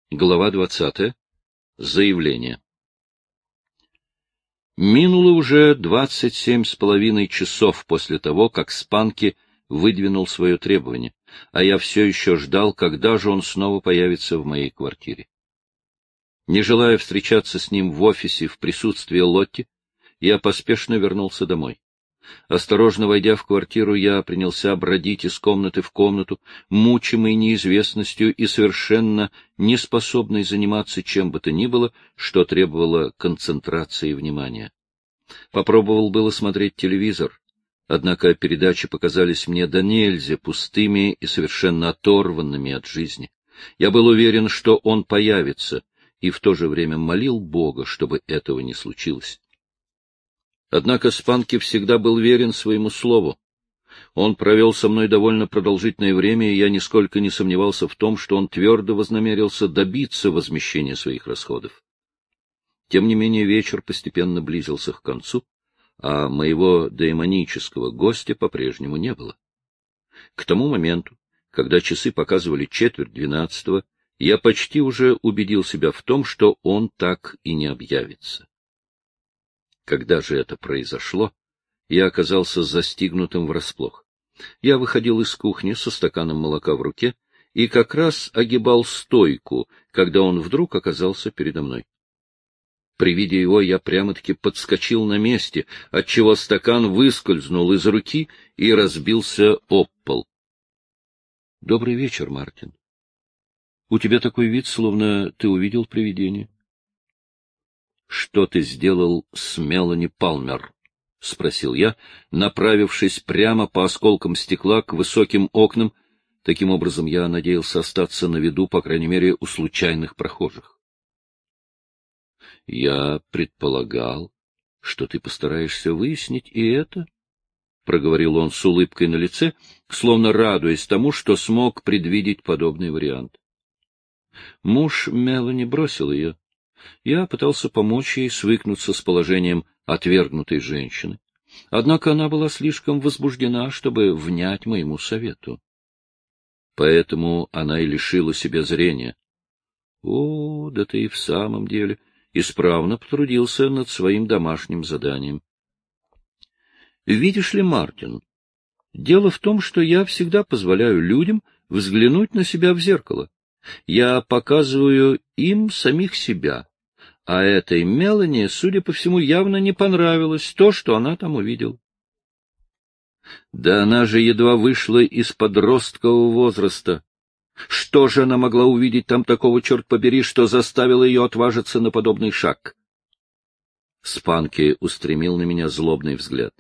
Глава 20. Заявление. Минуло уже 27,5 часов после того, как Спанки выдвинул свое требование, а я все еще ждал, когда же он снова появится в моей квартире. Не желая встречаться с ним в офисе в присутствии Лотти, я поспешно вернулся домой. Осторожно войдя в квартиру, я принялся бродить из комнаты в комнату, мучимый неизвестностью и совершенно неспособный заниматься чем бы то ни было, что требовало концентрации внимания. Попробовал было смотреть телевизор, однако передачи показались мне до нельзя пустыми и совершенно оторванными от жизни. Я был уверен, что он появится, и в то же время молил Бога, чтобы этого не случилось. Однако Спанки всегда был верен своему слову. Он провел со мной довольно продолжительное время, и я нисколько не сомневался в том, что он твердо вознамерился добиться возмещения своих расходов. Тем не менее вечер постепенно близился к концу, а моего демонического гостя по-прежнему не было. К тому моменту, когда часы показывали 11:45, я почти уже убедил себя в том, что он так и не объявится. Когда же это произошло, я оказался застигнутым врасплох. Я выходил из кухни со стаканом молока в руке и как раз огибал стойку, когда он вдруг оказался передо мной. При виде его я прямо-таки подскочил на месте, отчего стакан выскользнул из руки и разбился об пол. — Добрый вечер, Мартин. У тебя такой вид, словно ты увидел привидение. — Что ты сделал с Мелани Палмер? — спросил я, направившись прямо по осколкам стекла к высоким окнам. Таким образом, я надеялся остаться на виду, по крайней мере, у случайных прохожих. — Я предполагал, что ты постараешься выяснить и это, — проговорил он с улыбкой на лице, словно радуясь тому, что смог предвидеть подобный вариант. Муж Мелани бросил ее. Я пытался помочь ей свыкнуться с положением отвергнутой женщины. Однако она была слишком возбуждена, чтобы внять моему совету. Поэтому она и лишила себя зрения. О, да ты и в самом деле исправно потрудился над своим домашним заданием. Видишь ли, Мартин, дело в том, что я всегда позволяю людям взглянуть на себя в зеркало. Я показываю им самих себя. А этой Мелани, судя по всему, явно не понравилось то, что она там увидела. Да она же едва вышла из подросткового возраста. Что же она могла увидеть там такого, черт побери, что заставило ее отважиться на подобный шаг? Спанки устремил на меня злобный взгляд.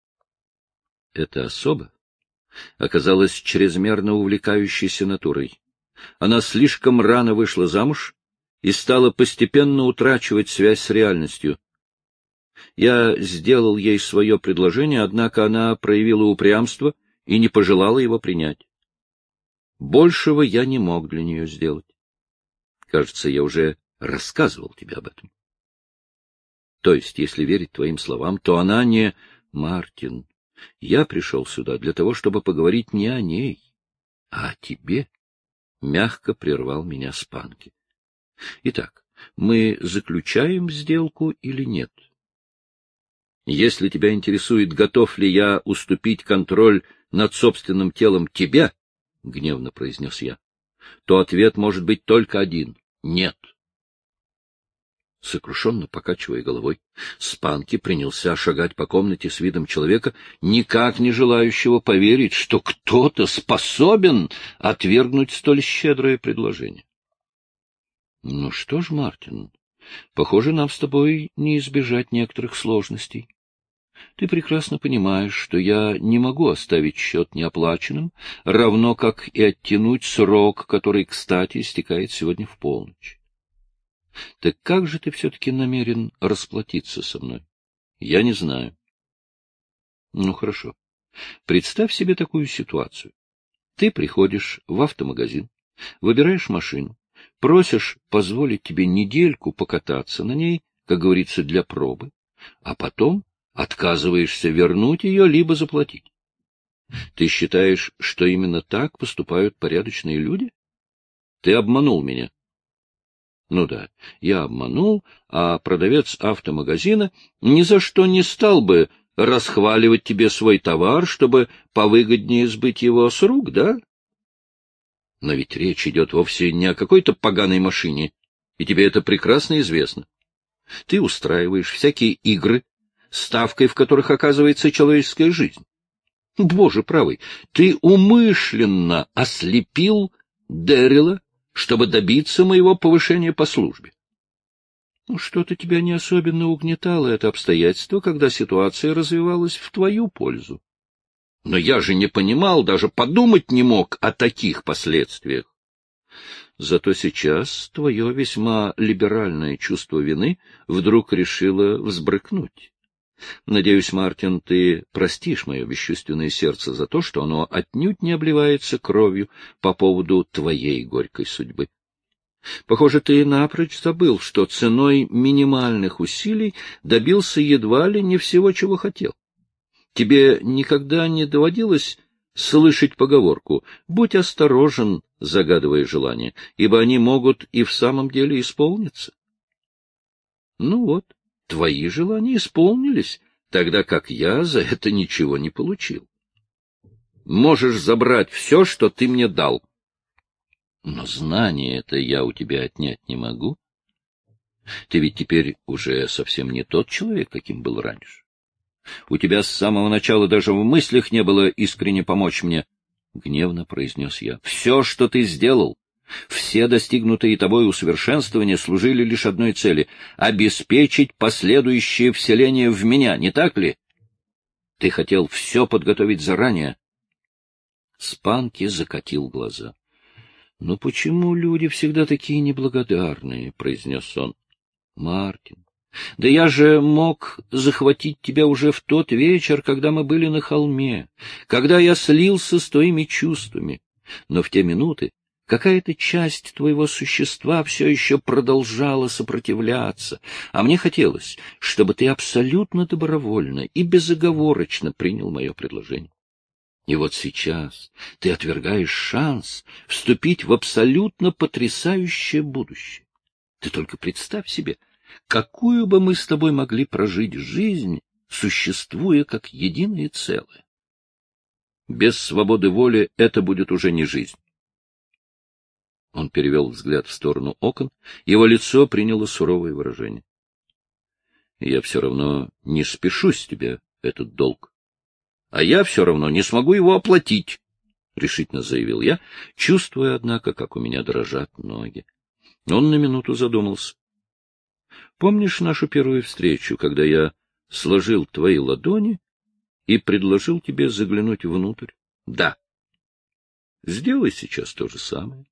Эта особа оказалась чрезмерно увлекающейся натурой. Она слишком рано вышла замуж и стала постепенно утрачивать связь с реальностью. Я сделал ей свое предложение, однако она проявила упрямство и не пожелала его принять. Большего я не мог для нее сделать. Кажется, я уже рассказывал тебе об этом. То есть, если верить твоим словам, то она не... Мартин, я пришел сюда для того, чтобы поговорить не о ней, а о тебе. Мягко прервал меня Спанки. Итак, мы заключаем сделку или нет? Если тебя интересует, готов ли я уступить контроль над собственным телом тебе, — гневно произнес я, — то ответ может быть только один — нет. Сокрушенно покачивая головой, Спанки принялся шагать по комнате с видом человека, никак не желающего поверить, что кто-то способен отвергнуть столь щедрое предложение. — Ну что ж, Мартин, похоже, нам с тобой не избежать некоторых сложностей. Ты прекрасно понимаешь, что я не могу оставить счет неоплаченным, равно как и оттянуть срок, который, кстати, истекает сегодня в полночь. Так как же ты все-таки намерен расплатиться со мной? Я не знаю. Ну, хорошо. Представь себе такую ситуацию. Ты приходишь в автомагазин, выбираешь машину, просишь позволить тебе недельку покататься на ней, как говорится, для пробы, а потом отказываешься вернуть ее либо заплатить. Ты считаешь, что именно так поступают порядочные люди? Ты обманул меня. Ну да, я обманул, а продавец автомагазина ни за что не стал бы расхваливать тебе свой товар, чтобы повыгоднее сбыть его с рук, да? Но ведь речь идет вовсе не о какой-то поганой машине, и тебе это прекрасно известно. Ты устраиваешь всякие игры, ставкой в которых оказывается человеческая жизнь. Боже правый, ты умышленно ослепил Дэрила, чтобы добиться моего повышения по службе. Ну, что-то тебя не особенно угнетало это обстоятельство, когда ситуация развивалась в твою пользу. Но я же не понимал, даже подумать не мог о таких последствиях. Зато сейчас твое весьма либеральное чувство вины вдруг решило взбрыкнуть. Надеюсь, Мартин, ты простишь мое бесчувственное сердце за то, что оно отнюдь не обливается кровью по поводу твоей горькой судьбы. Похоже, ты напрочь забыл, что ценой минимальных усилий добился едва ли не всего, чего хотел. Тебе никогда не доводилось слышать поговорку «Будь осторожен, загадывая желания, ибо они могут и в самом деле исполниться». Ну вот, твои желания исполнились, тогда как я за это ничего не получил. Можешь забрать все, что ты мне дал. Но знание это я у тебя отнять не могу. Ты ведь теперь уже совсем не тот человек, каким был раньше. У тебя с самого начала даже в мыслях не было искренне помочь мне, — гневно произнес я. Все, что ты сделал, все достигнутые тобой усовершенствования служили лишь одной цели — обеспечить последующее вселение в меня, не так ли? Ты хотел все подготовить заранее. Спанки закатил глаза. — Ну почему люди всегда такие неблагодарные? — произнес он. — Мартин, да я же мог захватить тебя уже в тот вечер, когда мы были на холме, когда я слился с твоими чувствами. Но в те минуты какая-то часть твоего существа все еще продолжала сопротивляться, а мне хотелось, чтобы ты абсолютно добровольно и безоговорочно принял мое предложение. И вот сейчас ты отвергаешь шанс вступить в абсолютно потрясающее будущее. Ты только представь себе, какую бы мы с тобой могли прожить жизнь, существуя как единое целое. Без свободы воли это будет уже не жизнь. Он перевел взгляд в сторону окон, его лицо приняло суровое выражение. — Я все равно не спешу с тебя этот долг. А я все равно не смогу его оплатить, — решительно заявил я, чувствуя, однако, как у меня дрожат ноги. Он на минуту задумался. — Помнишь нашу первую встречу, когда я сложил твои ладони и предложил тебе заглянуть внутрь? — Да. — Сделай сейчас то же самое.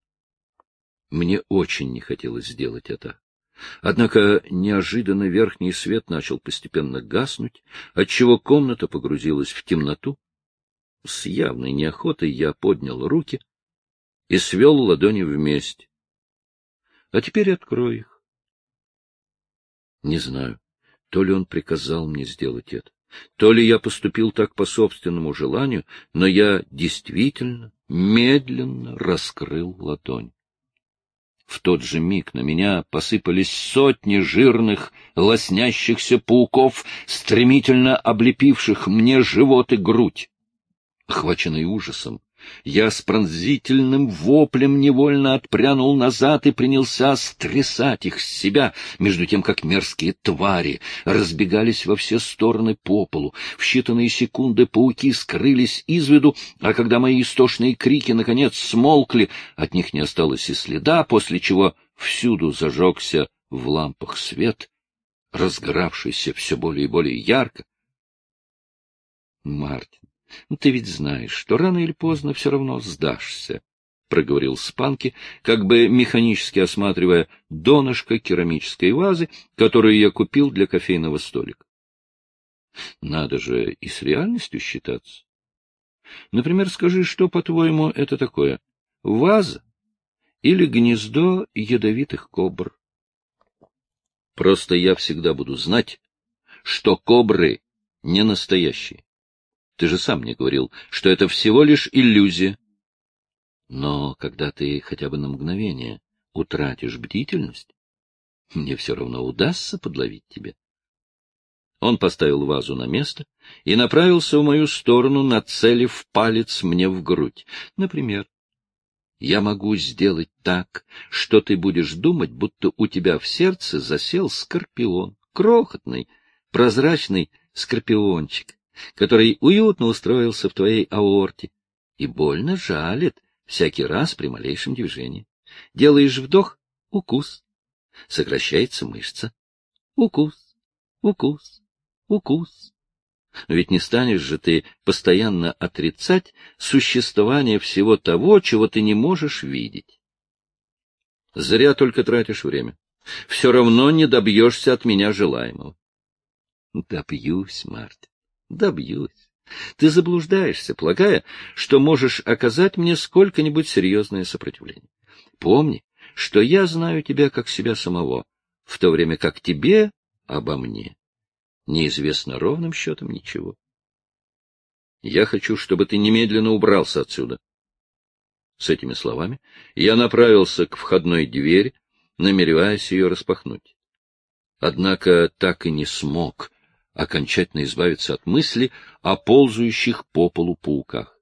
Мне очень не хотелось сделать это. Однако неожиданно верхний свет начал постепенно гаснуть, отчего комната погрузилась в темноту. С явной неохотой я поднял руки и свел ладони вместе. А теперь открой их. Не знаю, то ли он приказал мне сделать это, то ли я поступил так по собственному желанию, но я действительно медленно раскрыл ладонь. В тот же миг на меня посыпались сотни жирных, лоснящихся пауков, стремительно облепивших мне живот и грудь. Охваченный ужасом, я с пронзительным воплем невольно отпрянул назад и принялся стрясать их с себя, между тем как мерзкие твари разбегались во все стороны по полу. В считанные секунды пауки скрылись из виду, а когда мои истошные крики наконец смолкли, от них не осталось и следа, после чего всюду зажегся в лампах свет, разгоравшийся все более и более ярко. Мартин, ну, ты ведь знаешь, что рано или поздно все равно сдашься, — проговорил Спанки, как бы механически осматривая донышко керамической вазы, которую я купил для кофейного столика. Надо же и с реальностью считаться. Например, скажи, что, по-твоему, это такое? Ваза или гнездо ядовитых кобр? Просто я всегда буду знать, что кобры не настоящие. Ты же сам мне говорил, что это всего лишь иллюзия. Но когда ты хотя бы на мгновение утратишь бдительность, мне все равно удастся подловить тебя. Он поставил вазу на место и направился в мою сторону, нацелив палец мне в грудь. Например, я могу сделать так, что ты будешь думать, будто у тебя в сердце засел скорпион, крохотный, прозрачный скорпиончик, который уютно устроился в твоей аорте и больно жалит всякий раз при малейшем движении. Делаешь вдох — укус. Сокращается мышца. Укус, укус, укус. Ведь не станешь же ты постоянно отрицать существование всего того, чего ты не можешь видеть. Зря только тратишь время. Все равно не добьешься от меня желаемого. Добьюсь, Мартин, добьюсь. Ты заблуждаешься, полагая, что можешь оказать мне сколько-нибудь серьезное сопротивление. Помни, что я знаю тебя как себя самого, в то время как тебе обо мне неизвестно ровным счетом ничего. Я хочу, чтобы ты немедленно убрался отсюда. С этими словами я направился к входной двери, намереваясь ее распахнуть. Однако так и не смог окончательно избавиться от мысли о ползающих по полу пауках.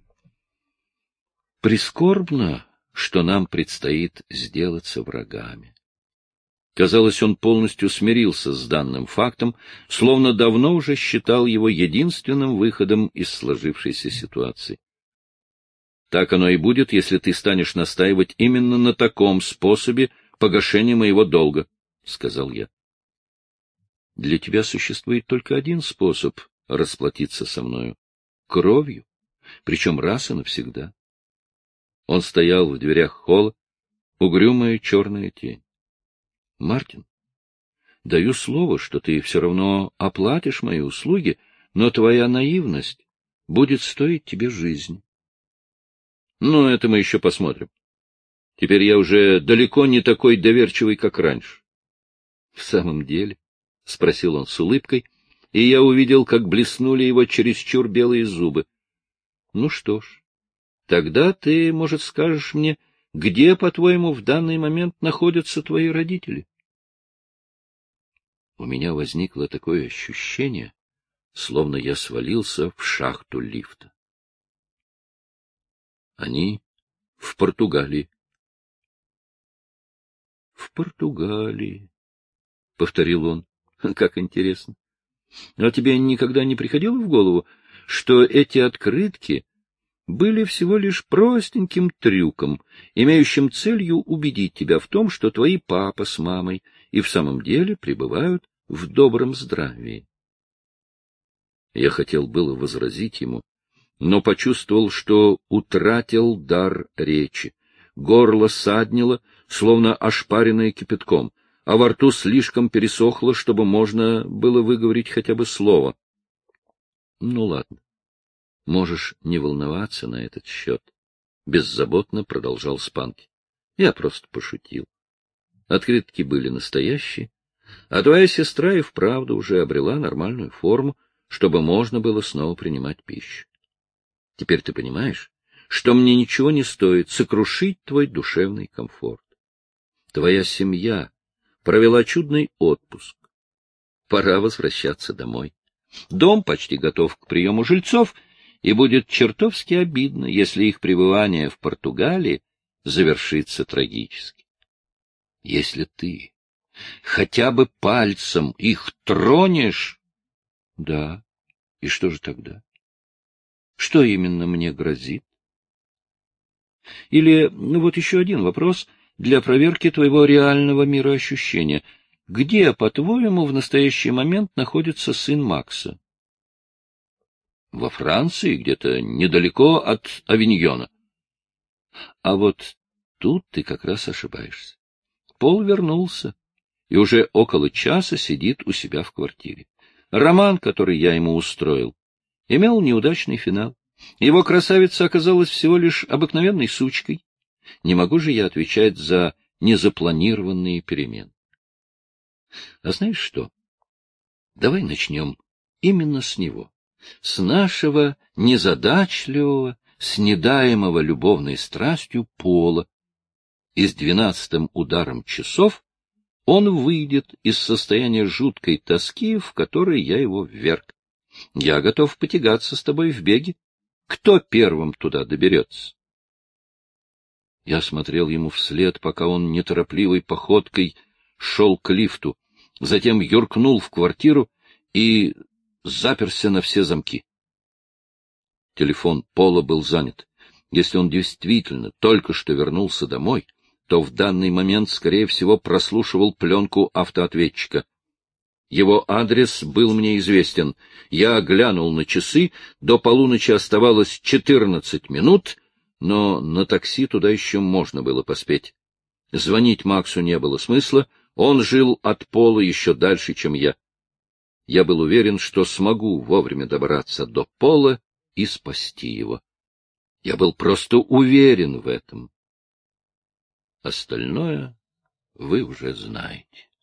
Прискорбно, что нам предстоит сделаться врагами. Казалось, он полностью смирился с данным фактом, словно давно уже считал его единственным выходом из сложившейся ситуации. Так оно и будет, если ты станешь настаивать именно на таком способе погашения моего долга, — сказал я. Для тебя существует только один способ расплатиться со мною — кровью, причем раз и навсегда. Он стоял в дверях холла, угрюмая черная тень. — Мартин, даю слово, что ты все равно оплатишь мои услуги, но твоя наивность будет стоить тебе жизни. Ну, это мы еще посмотрим. Теперь я уже далеко не такой доверчивый, как раньше. — В самом деле? — спросил он с улыбкой, и я увидел, как блеснули его чересчур белые зубы. — Ну что ж, тогда ты, может, скажешь мне, где, по-твоему, в данный момент находятся твои родители? У меня возникло такое ощущение, словно я свалился в шахту лифта. Они в Португалии. — В Португалии, — повторил он. — Как интересно. А тебе никогда не приходило в голову, что эти открытки были всего лишь простеньким трюком, имеющим целью убедить тебя в том, что твои папа с мамой и в самом деле пребывают в добром здравии? Я хотел было возразить ему, но почувствовал, что утратил дар речи. Горло саднило, словно ошпаренное кипятком, а во рту слишком пересохло, чтобы можно было выговорить хотя бы слово. — Ну, ладно. Можешь не волноваться на этот счет, — беззаботно продолжал Спанки. Я просто пошутил. Открытки были настоящие, а твоя сестра и вправду уже обрела нормальную форму, чтобы можно было снова принимать пищу. Теперь ты понимаешь, что мне ничего не стоит сокрушить твой душевный комфорт. Твоя семья провела чудный отпуск. Пора возвращаться домой. Дом почти готов к приему жильцов, и будет чертовски обидно, если их пребывание в Португалии завершится трагически. Если ты хотя бы пальцем их тронешь... Да, и что же тогда? Что именно мне грозит? Или, ну вот еще один вопрос для проверки твоего реального мироощущения. Где, по-твоему, в настоящий момент находится сын Макса? Во Франции, где-то недалеко от Авиньона. А вот тут ты как раз ошибаешься. Пол вернулся и уже около часа сидит у себя в квартире. Роман, который я ему устроил, имел неудачный финал. Его красавица оказалась всего лишь обыкновенной сучкой. Не могу же я отвечать за незапланированные перемены. А знаешь что? Давай начнем именно с него. С нашего незадачливого, снедаемого любовной страстью Пола, и с 12-м ударом часов он выйдет из состояния жуткой тоски, в которое я его вверг. Я готов потягаться с тобой в беге. Кто первым туда доберется? Я смотрел ему вслед, пока он неторопливой походкой шел к лифту, затем юркнул в квартиру и заперся на все замки. Телефон Пола был занят. Если он действительно только что вернулся домой, то в данный момент, скорее всего, прослушивал пленку автоответчика. Его адрес был мне известен. Я глянул на часы, до полуночи оставалось 14 минут, но на такси туда еще можно было поспеть. Звонить Максу не было смысла, он жил от Пола еще дальше, чем я. Я был уверен, что смогу вовремя добраться до Пола и спасти его. Я был просто уверен в этом. Остальное вы уже знаете.